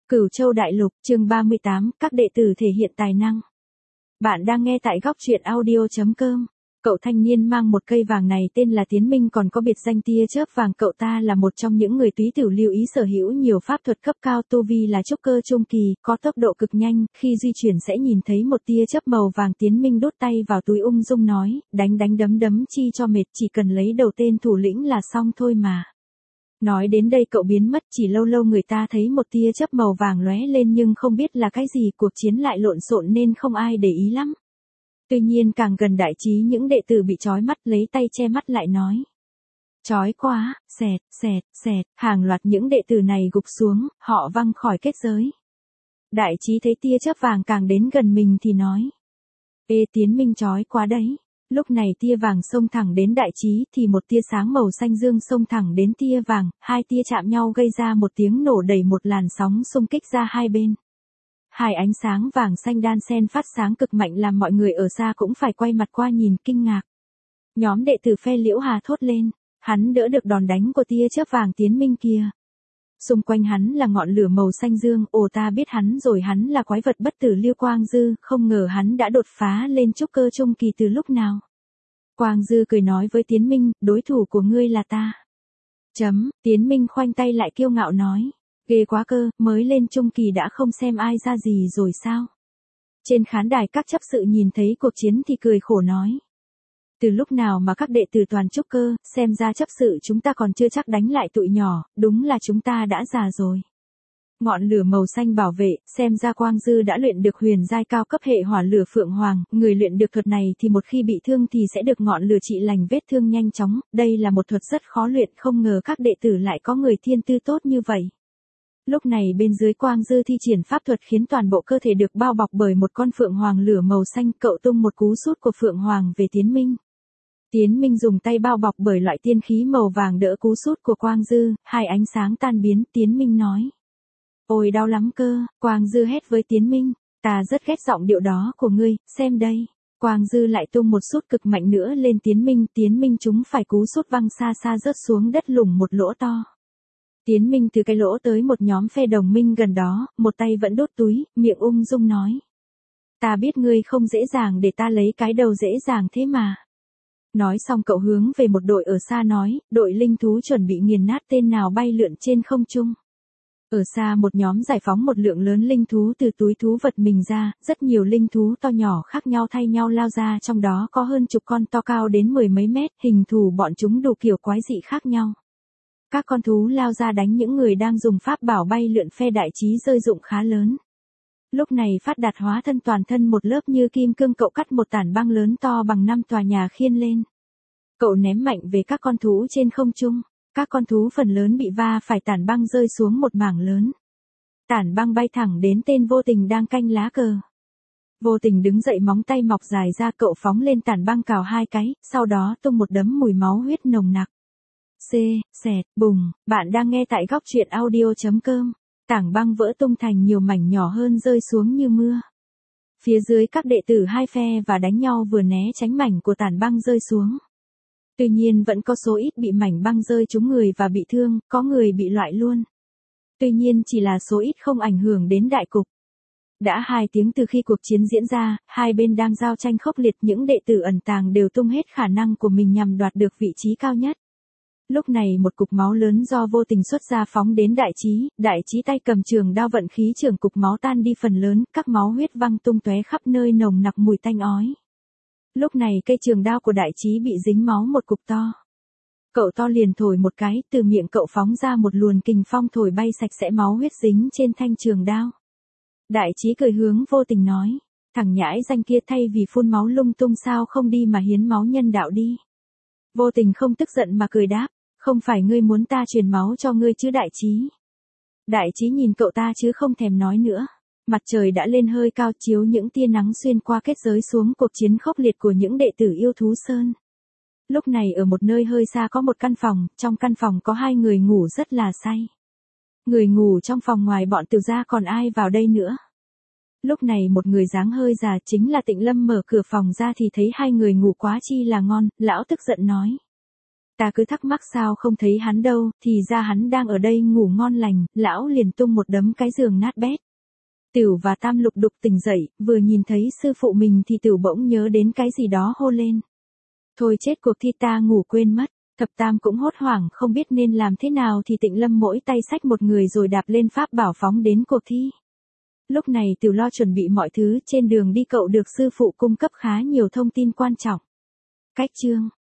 Cửu Châu Đại Lục, chương 38, các đệ tử thể hiện tài năng. Bạn đang nghe tại góc truyện audio.com. Cậu thanh niên mang một cây vàng này tên là Tiến Minh, còn có biệt danh tia chớp vàng. Cậu ta là một trong những người túy tửu lưu ý sở hữu nhiều pháp thuật cấp cao, tu vi là trúc cơ trung kỳ, có tốc độ cực nhanh, khi di chuyển sẽ nhìn thấy một tia chớp màu vàng. Tiến Minh đút tay vào túi ung dung nói, đánh đấm chi cho mệt, chỉ cần lấy đầu tên thủ lĩnh là xong thôi mà. Nói đến đây cậu biến mất, chỉ lâu lâu người ta thấy một tia chớp màu vàng lóe lên nhưng không biết là cái gì. Cuộc chiến lại lộn xộn nên không ai để ý lắm. Tuy nhiên càng gần đại trí, những đệ tử bị chói mắt lấy tay che mắt lại nói. Chói quá, xẹt, hàng loạt những đệ tử này gục xuống, họ văng khỏi kết giới. Đại trí thấy tia chớp vàng càng đến gần mình thì nói. Ê Tiến Minh, chói quá đấy. Lúc này tia vàng xông thẳng đến đại trí thì một tia sáng màu xanh dương xông thẳng đến tia vàng, hai tia chạm nhau gây ra một tiếng nổ, đẩy một làn sóng xung kích ra hai bên. Hai ánh sáng vàng xanh đan xen phát sáng cực mạnh làm mọi người ở xa cũng phải quay mặt qua nhìn kinh ngạc. Nhóm đệ tử phe Liễu Hà thốt lên, hắn đỡ được đòn đánh của tia chớp vàng Tiến Minh kia. Xung quanh hắn là ngọn lửa màu xanh dương, ồ ta biết hắn rồi, hắn là quái vật bất tử Lưu Quang Dư, không ngờ hắn đã đột phá lên trúc cơ trung kỳ từ lúc nào. Quang Dư cười nói với Tiến Minh, đối thủ của ngươi là ta. Tiến Minh khoanh tay lại kiêu ngạo nói, ghê quá cơ, mới lên trung kỳ đã không xem ai ra gì rồi sao. Trên khán đài các chấp sự nhìn thấy cuộc chiến thì cười khổ nói. Từ lúc nào mà các đệ tử toàn trúc cơ, xem ra chấp sự chúng ta còn chưa chắc đánh lại tụi nhỏ, đúng là chúng ta đã già rồi. Ngọn lửa màu xanh bảo vệ, xem ra Quang Dư đã luyện được huyền giai cao cấp hệ hỏa lửa Phượng Hoàng, người luyện được thuật này thì một khi bị thương thì sẽ được ngọn lửa trị lành vết thương nhanh chóng, đây là một thuật rất khó luyện, không ngờ các đệ tử lại có người thiên tư tốt như vậy. Lúc này bên dưới Quang Dư thi triển pháp thuật khiến toàn bộ cơ thể được bao bọc bởi một con Phượng Hoàng lửa màu xanh, cậu tung một cú sút của Phượng Hoàng về Tiến Minh. Tiến Minh dùng tay bao bọc bởi loại tiên khí màu vàng đỡ cú sút của Quang Dư, hai ánh sáng tan biến, Tiến Minh nói. Ôi đau lắm cơ, Quang Dư hét với Tiến Minh, ta rất ghét giọng điệu đó của ngươi, xem đây. Quang Dư lại tung một sút cực mạnh nữa lên Tiến Minh trúng phải cú sút văng xa rớt xuống đất lủng một lỗ to. Tiến Minh từ cái lỗ tới một nhóm phe đồng minh gần đó, một tay vẫn đốt túi, miệng ung dung nói. Ta biết ngươi không dễ dàng để ta lấy cái đầu dễ dàng thế mà. Nói xong cậu hướng về một đội ở xa nói, đội linh thú chuẩn bị nghiền nát tên nào bay lượn trên không trung. Ở xa một nhóm giải phóng một lượng lớn linh thú từ túi thú vật mình ra, rất nhiều linh thú to nhỏ khác nhau thay nhau lao ra, trong đó có hơn chục con to cao đến mười mấy mét, hình thù bọn chúng đủ kiểu quái dị khác nhau. Các con thú lao ra đánh những người đang dùng pháp bảo bay lượn, phe đại trí rơi dụng khá lớn. Lúc này Phát Đạt hóa thân toàn thân một lớp như kim cương, cậu cắt một tảng băng lớn to bằng 5 tòa nhà khiên lên. Cậu ném mạnh về các con thú trên không trung. Các con thú phần lớn bị va phải tảng băng rơi xuống một mảng lớn. Tảng băng bay thẳng đến tên Vô Tình đang canh lá cờ. Vô Tình đứng dậy, móng tay mọc dài ra, cậu phóng lên tảng băng cào hai cái, sau đó tung một đấm mùi máu huyết nồng nặc. Xẹt, bùng, bạn đang nghe tại góc truyện audio.com. Tảng băng vỡ tung thành nhiều mảnh nhỏ hơn rơi xuống như mưa. Phía dưới các đệ tử hai phe và đánh nhau vừa né tránh mảnh của tảng băng rơi xuống. Tuy nhiên vẫn có số ít bị mảnh băng rơi trúng người và bị thương, có người bị loại luôn. Tuy nhiên chỉ là số ít, không ảnh hưởng đến đại cục. Đã 2 tiếng từ khi cuộc chiến diễn ra, hai bên đang giao tranh khốc liệt, những đệ tử ẩn tàng đều tung hết khả năng của mình nhằm đoạt được vị trí cao nhất. Lúc này một cục máu lớn do Vô Tình xuất ra phóng đến đại trí tay cầm trường đao vận khí trường, cục máu tan đi phần lớn, các máu huyết văng tung tóe khắp nơi, nồng nặc mùi tanh ói. Lúc này cây trường đao của đại trí bị dính máu một cục to. Cậu to liền thổi một cái, từ miệng cậu phóng ra một luồng kình phong thổi bay sạch sẽ máu huyết dính trên thanh trường đao. Đại trí cười hướng Vô Tình nói, thằng nhãi danh kia, thay vì phun máu lung tung sao không đi mà hiến máu nhân đạo đi. Vô Tình không tức giận mà cười đáp, không phải ngươi muốn ta truyền máu cho ngươi chứ đại trí. Đại trí nhìn cậu ta chứ không thèm nói nữa. Mặt trời đã lên hơi cao, chiếu những tia nắng xuyên qua kết giới xuống cuộc chiến khốc liệt của những đệ tử yêu thú sơn. Lúc này ở một nơi hơi xa có một căn phòng, trong căn phòng có 2 người ngủ rất là say. Người ngủ trong phòng ngoài bọn Từ gia còn ai vào đây nữa. Lúc này một người dáng hơi già, chính là Tịnh Lâm, mở cửa phòng ra thì thấy 2 người ngủ quá chi là ngon, lão tức giận nói. Ta cứ thắc mắc sao không thấy hắn đâu, thì ra hắn đang ở đây ngủ ngon lành, lão liền tung một đấm cái giường nát bét. Tửu và Tam lục đục tỉnh dậy, vừa nhìn thấy sư phụ mình thì Tửu bỗng nhớ đến cái gì đó hô lên. Thôi chết cuộc thi, ta ngủ quên mất. Thập Tam cũng hốt hoảng không biết nên làm thế nào thì Tịnh Lâm mỗi tay xách một người rồi đạp lên pháp bảo phóng đến cuộc thi. Lúc này Tửu lo chuẩn bị mọi thứ, trên đường đi cậu được sư phụ cung cấp khá nhiều thông tin quan trọng. Cách chương